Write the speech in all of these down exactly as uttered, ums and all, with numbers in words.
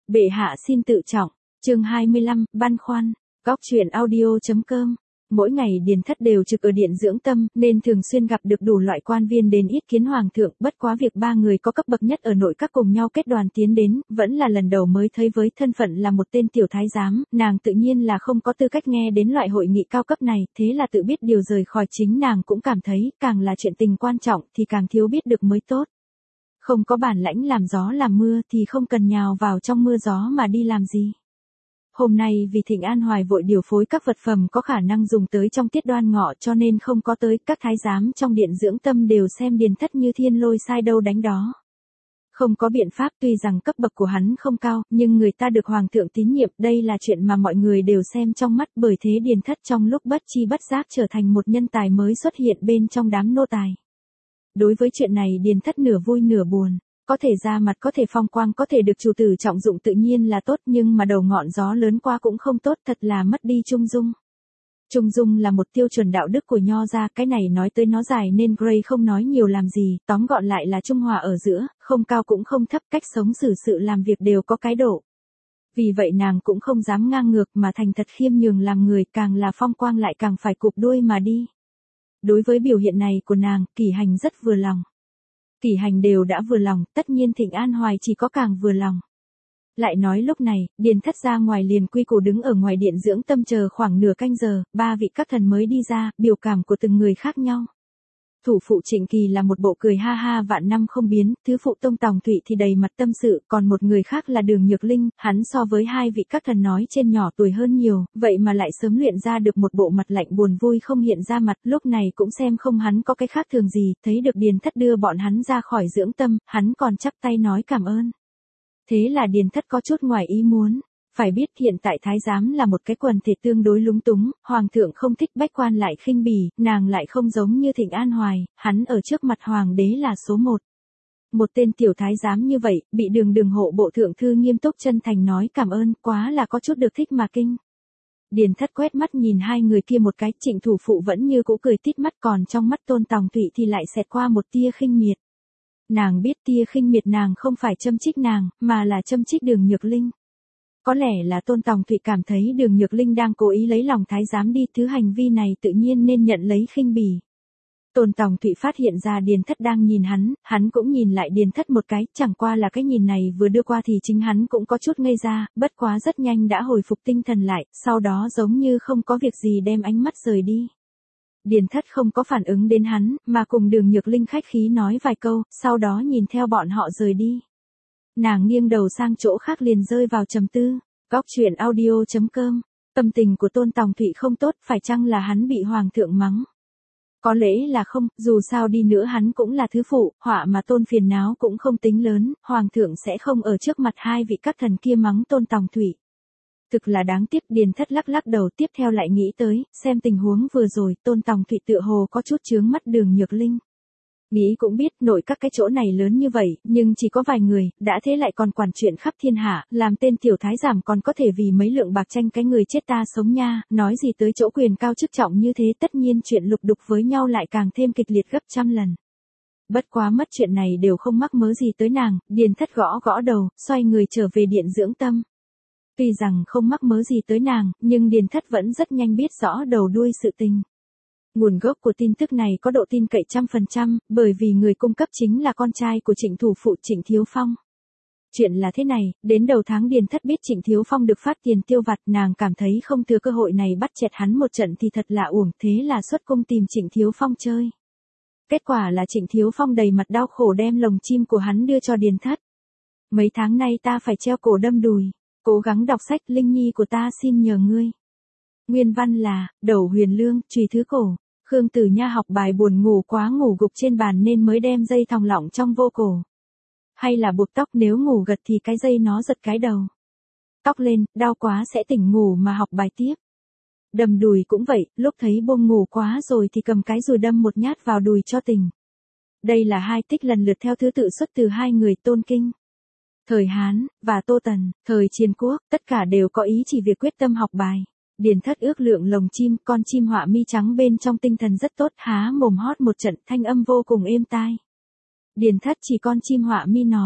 Bệ hạ xin tự trọng. Chương hai mươi lăm, băn khoăn. Góc truyện audio.com. Mỗi ngày Điền Thất đều trực ở điện dưỡng tâm, nên thường xuyên gặp được đủ loại quan viên đến yết kiến hoàng thượng, bất quá việc ba người có cấp bậc nhất ở nội các cùng nhau kết đoàn tiến đến, vẫn là lần đầu mới thấy. Với thân phận là một tên tiểu thái giám, nàng tự nhiên là không có tư cách nghe đến loại hội nghị cao cấp này, thế là tự biết điều rời khỏi. Chính nàng cũng cảm thấy, càng là chuyện tình quan trọng thì càng thiếu biết được mới tốt. Không có bản lãnh làm gió làm mưa thì không cần nhào vào trong mưa gió mà đi làm gì. Hôm nay vì Thịnh An Hoài vội điều phối các vật phẩm có khả năng dùng tới trong tiết đoan ngọ cho nên không có tới, các thái giám trong điện dưỡng tâm đều xem Điền Thất như thiên lôi sai đâu đánh đó. Không có biện pháp, tuy rằng cấp bậc của hắn không cao, nhưng người ta được hoàng thượng tín nhiệm, đây là chuyện mà mọi người đều xem trong mắt, bởi thế Điền Thất trong lúc bất chi bất giác trở thành một nhân tài mới xuất hiện bên trong đám nô tài. Đối với chuyện này Điền Thất nửa vui nửa buồn. Có thể ra mặt, có thể phong quang, có thể được chủ tử trọng dụng tự nhiên là tốt, nhưng mà đầu ngọn gió lớn qua cũng không tốt, thật là mất đi trung dung. Trung dung là một tiêu chuẩn đạo đức của nho gia, cái này nói tới nó dài nên Gray không nói nhiều làm gì, tóm gọn lại là trung hòa ở giữa, không cao cũng không thấp, cách sống xử sự làm việc đều có cái độ. Vì vậy nàng cũng không dám ngang ngược mà thành thật khiêm nhường làm người, càng là phong quang lại càng phải cụp đuôi mà đi. Đối với biểu hiện này của nàng, Kỷ Hành rất vừa lòng. Kỷ Hành đều đã vừa lòng, tất nhiên Thịnh An Hoài chỉ có càng vừa lòng. Lại nói lúc này, Điền Thất ra ngoài liền quy củ đứng ở ngoài điện dưỡng tâm chờ khoảng nửa canh giờ, ba vị các thần mới đi ra, biểu cảm của từng người khác nhau. Thủ phụ Trịnh Kỳ là một bộ cười ha ha vạn năm không biến, thứ phụ Tông Tòng Thụy thì đầy mặt tâm sự, còn một người khác là Đường Nhược Linh, hắn so với hai vị các thần nói trên nhỏ tuổi hơn nhiều, vậy mà lại sớm luyện ra được một bộ mặt lạnh buồn vui không hiện ra mặt, lúc này cũng xem không hắn có cái khác thường gì, thấy được Điền Thất đưa bọn hắn ra khỏi dưỡng tâm, hắn còn chắp tay nói cảm ơn. Thế là Điền Thất có chút ngoài ý muốn. Phải biết hiện tại thái giám là một cái quần thể tương đối lúng túng, hoàng thượng không thích bách quan lại khinh bỉ, nàng lại không giống như Thịnh An Hoài, hắn ở trước mặt hoàng đế là số một. Một tên tiểu thái giám như vậy, bị Đường Đường hộ bộ thượng thư nghiêm túc chân thành nói cảm ơn, quá là có chút được thích mà kinh. Điền Thất quét mắt nhìn hai người kia một cái, Trịnh thủ phụ vẫn như cũ cười tít mắt, còn trong mắt Tôn Tòng Thụy thì lại xẹt qua một tia khinh miệt. Nàng biết tia khinh miệt nàng không phải châm chích nàng, mà là châm chích Đường Nhược Linh. Có lẽ là Tôn Tòng Thụy cảm thấy Đường Nhược Linh đang cố ý lấy lòng thái giám đi, thứ hành vi này tự nhiên nên nhận lấy khinh bỉ. Tôn Tòng Thụy phát hiện ra Điền Thất đang nhìn hắn, hắn cũng nhìn lại Điền Thất một cái, chẳng qua là cái nhìn này vừa đưa qua thì chính hắn cũng có chút ngây ra, bất quá rất nhanh đã hồi phục tinh thần lại, sau đó giống như không có việc gì đem ánh mắt rời đi. Điền Thất không có phản ứng đến hắn, mà cùng Đường Nhược Linh khách khí nói vài câu, sau đó nhìn theo bọn họ rời đi. Nàng nghiêng đầu sang chỗ khác liền rơi vào trầm tư. Góc truyện audio.com. Tâm tình của Tôn Tòng Thụy không tốt, phải chăng là hắn bị hoàng thượng mắng? Có lẽ là không, dù sao đi nữa hắn cũng là thứ phụ, họa mà Tôn phiền náo cũng không tính lớn, hoàng thượng sẽ không ở trước mặt hai vị các thần kia mắng Tôn Tòng Thụy. Thực là đáng tiếc. Điền Thất lắc lắc đầu, tiếp theo lại nghĩ tới, xem tình huống vừa rồi, Tôn Tòng Thụy tựa hồ có chút chướng mắt Đường Nhược Linh. Nghĩ cũng biết nội các cái chỗ này lớn như vậy, nhưng chỉ có vài người, đã thế lại còn quản chuyện khắp thiên hạ, làm tên tiểu thái giám còn có thể vì mấy lượng bạc tranh cái người chết ta sống nha, nói gì tới chỗ quyền cao chức trọng như thế, tất nhiên chuyện lục đục với nhau lại càng thêm kịch liệt gấp trăm lần. Bất quá mất chuyện này đều không mắc mớ gì tới nàng, Điền Thất gõ gõ đầu, xoay người trở về điện dưỡng tâm. Tuy rằng không mắc mớ gì tới nàng, nhưng Điền Thất vẫn rất nhanh biết rõ đầu đuôi sự tình. Nguồn gốc của tin tức này có độ tin cậy trăm phần trăm, bởi vì người cung cấp chính là con trai của Trịnh thủ phụ Trịnh Thiếu Phong. Chuyện là thế này, đến đầu tháng Điền Thất biết Trịnh Thiếu Phong được phát tiền tiêu vặt, nàng cảm thấy không thừa cơ hội này bắt chẹt hắn một trận thì thật là uổng, thế là xuất cung tìm Trịnh Thiếu Phong chơi. Kết quả là Trịnh Thiếu Phong đầy mặt đau khổ đem lồng chim của hắn đưa cho Điền Thất. Mấy tháng nay ta phải treo cổ đâm đùi, cố gắng đọc sách, Linh Nhi của ta xin nhờ ngươi. Nguyên văn là, Đẩu Huyền Lương, Trùy Thứ Cổ. Khương Tử Nha học bài buồn ngủ quá ngủ gục trên bàn nên mới đem dây thòng lọng trong vô cổ. Hay là buộc tóc, nếu ngủ gật thì cái dây nó giật cái đầu. Tóc lên, đau quá sẽ tỉnh ngủ mà học bài tiếp. Đâm đùi cũng vậy, lúc thấy buông ngủ quá rồi thì cầm cái dùi đâm một nhát vào đùi cho tỉnh. Đây là hai tích lần lượt theo thứ tự xuất từ hai người Tôn Kinh. Thời Hán, và Tô Tần, thời Chiến Quốc, tất cả đều có ý chỉ việc quyết tâm học bài. Điền Thất ước lượng lồng chim, con chim họa mi trắng bên trong tinh thần rất tốt, há mồm hót một trận, thanh âm vô cùng êm tai. Điền Thất chỉ con chim họa mi nói,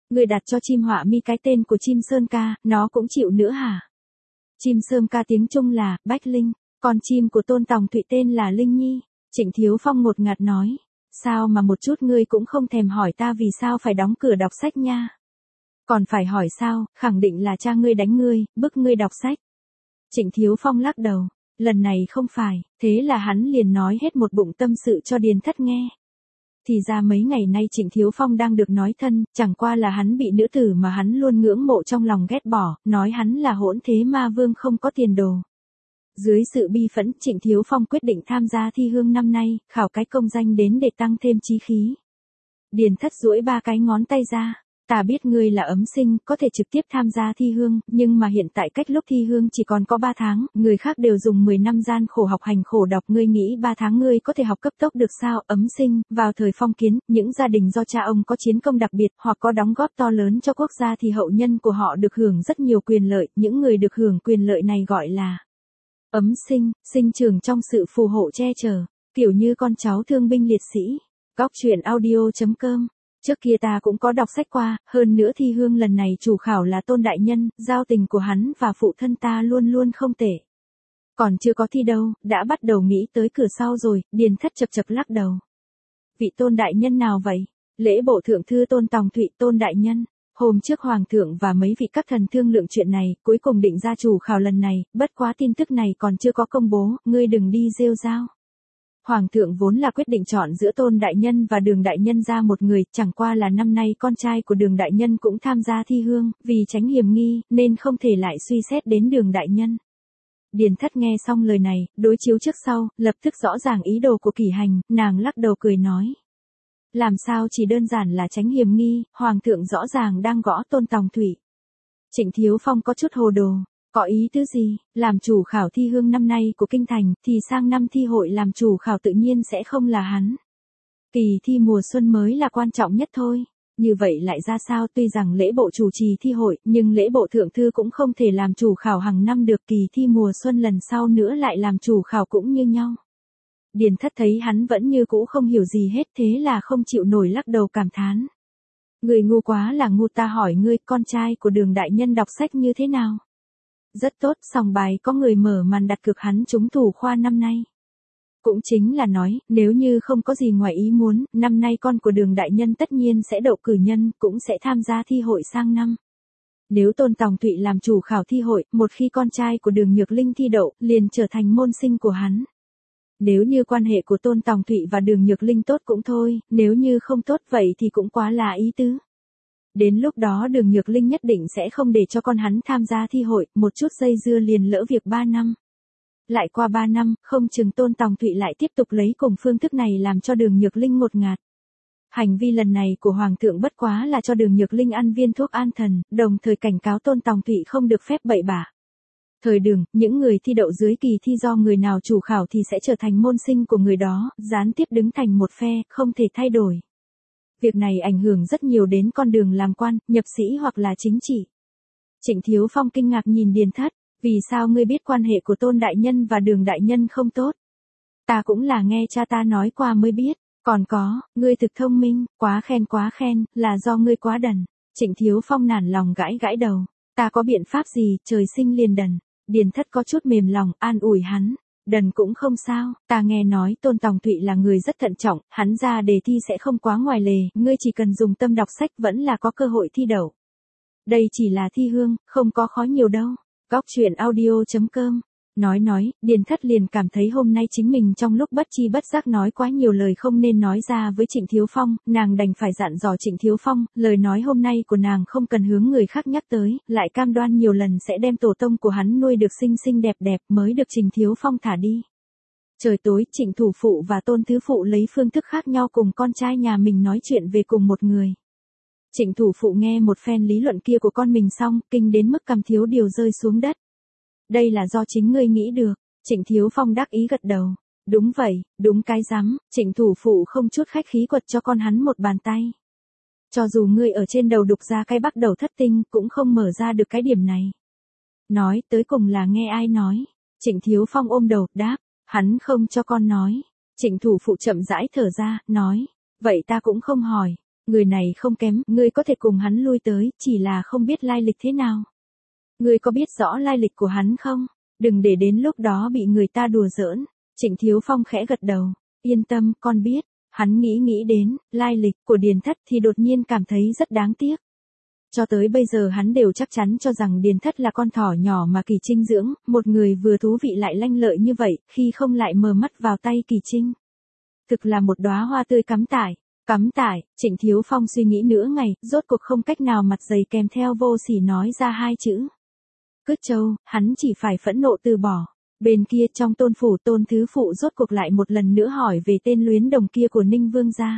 Ngươi đặt cho chim họa mi cái tên của chim sơn ca, nó cũng chịu nữa hả? Chim sơn ca tiếng Trung là Bách Linh, còn chim của Tôn Tòng Thụy tên là Linh Nhi. Trịnh Thiếu Phong ngột ngạt nói, sao mà một chút ngươi cũng không thèm hỏi ta vì sao phải đóng cửa đọc sách nha? Còn phải hỏi sao, khẳng định là cha ngươi đánh ngươi, bức ngươi đọc sách. Trịnh Thiếu Phong lắc đầu, lần này không phải, thế là hắn liền nói hết một bụng tâm sự cho Điền Thất nghe. Thì ra mấy ngày nay Trịnh Thiếu Phong đang được nói thân, chẳng qua là hắn bị nữ tử mà hắn luôn ngưỡng mộ trong lòng ghét bỏ, nói hắn là hỗn thế ma vương không có tiền đồ. Dưới sự bi phẫn, Trịnh Thiếu Phong quyết định tham gia thi hương năm nay, khảo cái công danh đến để tăng thêm chí khí. Điền Thất duỗi ba cái ngón tay ra, ta biết ngươi là ấm sinh, có thể trực tiếp tham gia thi hương, nhưng mà hiện tại cách lúc thi hương chỉ còn có ba tháng, người khác đều dùng mười năm gian khổ học hành khổ đọc, ngươi nghĩ ba tháng ngươi có thể học cấp tốc được sao? Ấm sinh, vào thời phong kiến, những gia đình do cha ông có chiến công đặc biệt hoặc có đóng góp to lớn cho quốc gia thì hậu nhân của họ được hưởng rất nhiều quyền lợi, những người được hưởng quyền lợi này gọi là ấm sinh, sinh trưởng trong sự phù hộ che chở, kiểu như con cháu thương binh liệt sĩ. Góc truyện audio chấm com. Trước kia ta cũng có đọc sách qua, hơn nữa thi hương lần này chủ khảo là Tôn đại nhân, giao tình của hắn và phụ thân ta luôn luôn không tệ. Còn chưa có thi đâu, đã bắt đầu nghĩ tới cửa sau rồi, Điền Thất chập chập lắc đầu. Vị Tôn đại nhân nào vậy? Lễ bộ thượng thư Tôn Tòng Thụy. Tôn đại nhân. Hôm trước Hoàng thượng và mấy vị các thần thương lượng chuyện này, cuối cùng định ra chủ khảo lần này, bất quá tin tức này còn chưa có công bố, ngươi đừng đi rêu rao. Hoàng thượng vốn là quyết định chọn giữa Tôn đại nhân và Đường đại nhân ra một người, chẳng qua là năm nay con trai của Đường đại nhân cũng tham gia thi hương, vì tránh hiểm nghi, nên không thể lại suy xét đến Đường đại nhân. Điền Thất nghe xong lời này, đối chiếu trước sau, lập tức rõ ràng ý đồ của Kỷ Hành, nàng lắc đầu cười nói. Làm sao chỉ đơn giản là tránh hiểm nghi, Hoàng thượng rõ ràng đang gõ Tôn Tòng Thụy. Trịnh Thiếu Phong có chút hồ đồ. Có ý tứ gì? Làm chủ khảo thi hương năm nay của kinh thành, thì sang năm thi hội làm chủ khảo tự nhiên sẽ không là hắn. Kỳ thi mùa xuân mới là quan trọng nhất thôi. Như vậy lại ra sao? Tuy rằng lễ bộ chủ trì thi hội, nhưng lễ bộ thượng thư cũng không thể làm chủ khảo hàng năm được, kỳ thi mùa xuân lần sau nữa lại làm chủ khảo cũng như nhau. Điền Thất thấy hắn vẫn như cũ không hiểu gì hết, thế là không chịu nổi lắc đầu cảm thán. Người ngu quá là ngu, ta hỏi ngươi, con trai của Đường đại nhân đọc sách như thế nào? Rất tốt, sòng bài có người mở màn đặt cược hắn trúng thủ khoa năm nay. Cũng chính là nói, nếu như không có gì ngoài ý muốn, năm nay con của Đường đại nhân tất nhiên sẽ đậu cử nhân, cũng sẽ tham gia thi hội sang năm. Nếu Tôn Tòng Thụy làm chủ khảo thi hội, một khi con trai của Đường Nhược Linh thi đậu, liền trở thành môn sinh của hắn. Nếu như quan hệ của Tôn Tòng Thụy và Đường Nhược Linh tốt cũng thôi, nếu như không tốt vậy thì cũng quá là ý tứ. Đến lúc đó Đường Nhược Linh nhất định sẽ không để cho con hắn tham gia thi hội, một chút dây dưa liền lỡ việc ba năm. Lại qua ba năm, không chừng Tôn Tòng Thụy lại tiếp tục lấy cùng phương thức này làm cho Đường Nhược Linh ngột ngạt. Hành vi lần này của Hoàng thượng bất quá là cho Đường Nhược Linh ăn viên thuốc an thần, đồng thời cảnh cáo Tôn Tòng Thụy không được phép bậy bạ. Thời Đường, những người thi đậu dưới kỳ thi do người nào chủ khảo thì sẽ trở thành môn sinh của người đó, gián tiếp đứng thành một phe, không thể thay đổi. Việc này ảnh hưởng rất nhiều đến con đường làm quan, nhập sĩ hoặc là chính trị. Trịnh Thiếu Phong kinh ngạc nhìn Điền Thất, vì sao ngươi biết quan hệ của Tôn đại nhân và Đường đại nhân không tốt? Ta cũng là nghe cha ta nói qua mới biết, còn có, ngươi thực thông minh, quá khen quá khen, là do ngươi quá đần. Trịnh Thiếu Phong nản lòng gãi gãi đầu, ta có biện pháp gì, trời sinh liền đần. Điền Thất có chút mềm lòng, an ủi hắn. Đần cũng không sao, ta nghe nói Tôn Tòng Thụy là người rất thận trọng, hắn ra đề thi sẽ không quá ngoài lề, ngươi chỉ cần dùng tâm đọc sách vẫn là có cơ hội thi đậu. Đây chỉ là thi hương, không có khó nhiều đâu. Góc truyện audio chấm com. Nói nói, Điền Thất liền cảm thấy hôm nay chính mình trong lúc bất chi bất giác nói quá nhiều lời không nên nói ra với Trịnh Thiếu Phong, nàng đành phải dặn dò Trịnh Thiếu Phong, lời nói hôm nay của nàng không cần hướng người khác nhắc tới, lại cam đoan nhiều lần sẽ đem tổ tông của hắn nuôi được xinh xinh đẹp đẹp mới được Trịnh Thiếu Phong thả đi. Trời tối, Trịnh thủ phụ và Tôn thứ phụ lấy phương thức khác nhau cùng con trai nhà mình nói chuyện về cùng một người. Trịnh thủ phụ nghe một phen lý luận kia của con mình xong, kinh đến mức cằm thiếu điều rơi xuống đất. Đây là do chính ngươi nghĩ được. Trịnh Thiếu Phong đắc ý gật đầu. Đúng vậy, đúng cái rắm. Trịnh thủ phụ không chút khách khí quật cho con hắn một bàn tay. Cho dù ngươi ở trên đầu đục ra cái bắt đầu thất tinh, cũng không mở ra được cái điểm này. Nói tới cùng là nghe ai nói. Trịnh Thiếu Phong ôm đầu, đáp, hắn không cho con nói. Trịnh thủ phụ chậm rãi thở ra, nói, vậy ta cũng không hỏi. Người này không kém, ngươi có thể cùng hắn lui tới, chỉ là không biết lai lịch thế nào. Ngươi có biết rõ lai lịch của hắn không? Đừng để đến lúc đó bị người ta đùa giỡn. Trịnh Thiếu Phong khẽ gật đầu. Yên tâm, con biết. Hắn nghĩ nghĩ đến, lai lịch của Điền Thất thì đột nhiên cảm thấy rất đáng tiếc. Cho tới bây giờ hắn đều chắc chắn cho rằng Điền Thất là con thỏ nhỏ mà Kỳ Trinh dưỡng, một người vừa thú vị lại lanh lợi như vậy, khi không lại mờ mắt vào tay Kỳ Trinh. Thực là một đóa hoa tươi cắm tải. Cắm tải, Trịnh Thiếu Phong suy nghĩ nửa ngày, rốt cuộc không cách nào mặt dày kèm theo vô sỉ nói ra hai chữ. Cứt châu, hắn chỉ phải phẫn nộ từ bỏ. Bên kia trong Tôn phủ, Tôn thứ phụ rốt cuộc lại một lần nữa hỏi về tên Luyến Đồng kia của Ninh Vương gia.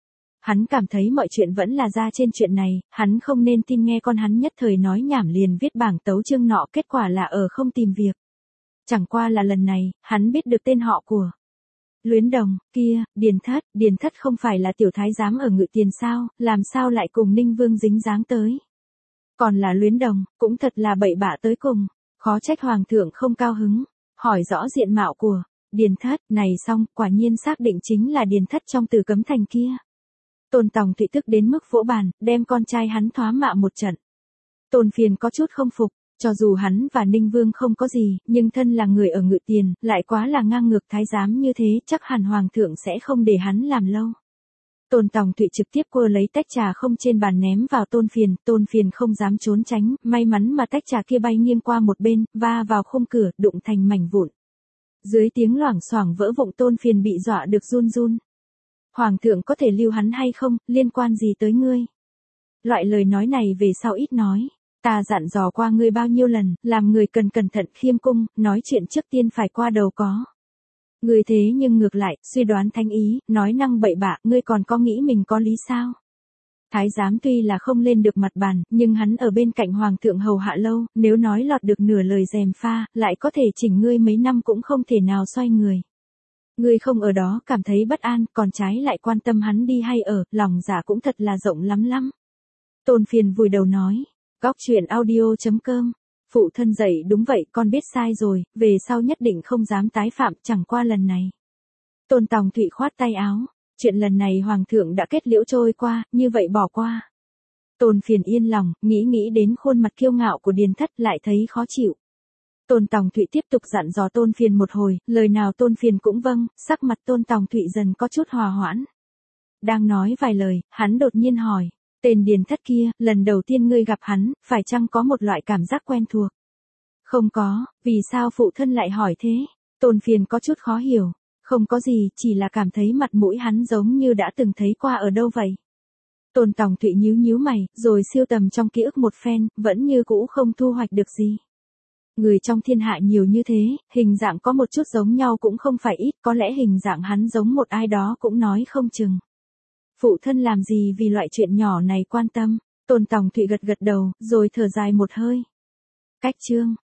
Hắn cảm thấy mọi chuyện vẫn là ra trên chuyện này, hắn không nên tin nghe con hắn nhất thời nói nhảm liền viết bảng tấu chương nọ, kết quả là ở không tìm việc. Chẳng qua là lần này, hắn biết được tên họ của Luyến Đồng, kia, Điền Thất, Điền Thất không phải là tiểu thái giám ở Ngự Tiền sao, làm sao lại cùng Ninh Vương dính dáng tới. Còn là Luyến Đồng, cũng thật là bậy bạ tới cùng, khó trách Hoàng thượng không cao hứng, hỏi rõ diện mạo của Điền Thất, này xong, quả nhiên xác định chính là Điền Thất trong Từ Cấm Thành kia. Tôn Tòng Thụy tức đến mức vỗ bàn, đem con trai hắn thoá mạ một trận. Tôn Phiền có chút không phục, cho dù hắn và Ninh Vương không có gì, nhưng thân là người ở Ngự Tiền, lại quá là ngang ngược thái giám như thế, chắc hẳn Hoàng thượng sẽ không để hắn làm lâu. Tôn Tòng Thụy trực tiếp cua lấy tách trà không trên bàn ném vào Tôn Phiền, Tôn Phiền không dám trốn tránh, may mắn mà tách trà kia bay nghiêng qua một bên, va vào khung cửa, đụng thành mảnh vụn. Dưới tiếng loảng xoảng vỡ vụn, Tôn Phiền bị dọa được run run. Hoàng thượng có thể lưu hắn hay không, liên quan gì tới ngươi? Loại lời nói này về sau ít nói. Ta dặn dò qua ngươi bao nhiêu lần, làm người cần cẩn thận khiêm cung, nói chuyện trước tiên phải qua đầu có. Ngươi thế nhưng ngược lại, suy đoán thánh ý, nói năng bậy bạ, ngươi còn có nghĩ mình có lý sao? Thái giám tuy là không lên được mặt bàn, nhưng hắn ở bên cạnh Hoàng thượng hầu hạ lâu, nếu nói lọt được nửa lời dèm pha, lại có thể chỉnh ngươi mấy năm cũng không thể nào xoay người. Ngươi không ở đó cảm thấy bất an, còn trái lại quan tâm hắn đi hay ở, lòng dạ cũng thật là rộng lắm lắm. Tôn Phiền vùi đầu nói. Góc truyện audio chấm com. Phụ thân dạy đúng vậy, con biết sai rồi, về sau nhất định không dám tái phạm, chẳng qua lần này. Tôn Tòng Thụy khoát tay áo. Chuyện lần này Hoàng thượng đã kết liễu trôi qua, như vậy bỏ qua. Tôn Phiền yên lòng, nghĩ nghĩ đến khuôn mặt kiêu ngạo của Điền Thất lại thấy khó chịu. Tôn Tòng Thụy tiếp tục dặn dò Tôn Phiền một hồi, lời nào Tôn Phiền cũng vâng, sắc mặt Tôn Tòng Thụy dần có chút hòa hoãn. Đang nói vài lời, hắn đột nhiên hỏi, tên Điền Thất kia, lần đầu tiên ngươi gặp hắn, phải chăng có một loại cảm giác quen thuộc? Không có, vì sao phụ thân lại hỏi thế? Tôn Phiền có chút khó hiểu, không có gì, chỉ là cảm thấy mặt mũi hắn giống như đã từng thấy qua ở đâu vậy. Tôn Tòng Thụy nhíu nhíu mày, rồi siêu tầm trong ký ức một phen, vẫn như cũ không thu hoạch được gì. Người trong thiên hạ nhiều như thế, hình dạng có một chút giống nhau cũng không phải ít, có lẽ hình dạng hắn giống một ai đó cũng nói không chừng. Phụ thân làm gì vì loại chuyện nhỏ này quan tâm? Tôn Tòng Thụy gật gật đầu, rồi thở dài một hơi. Cách chương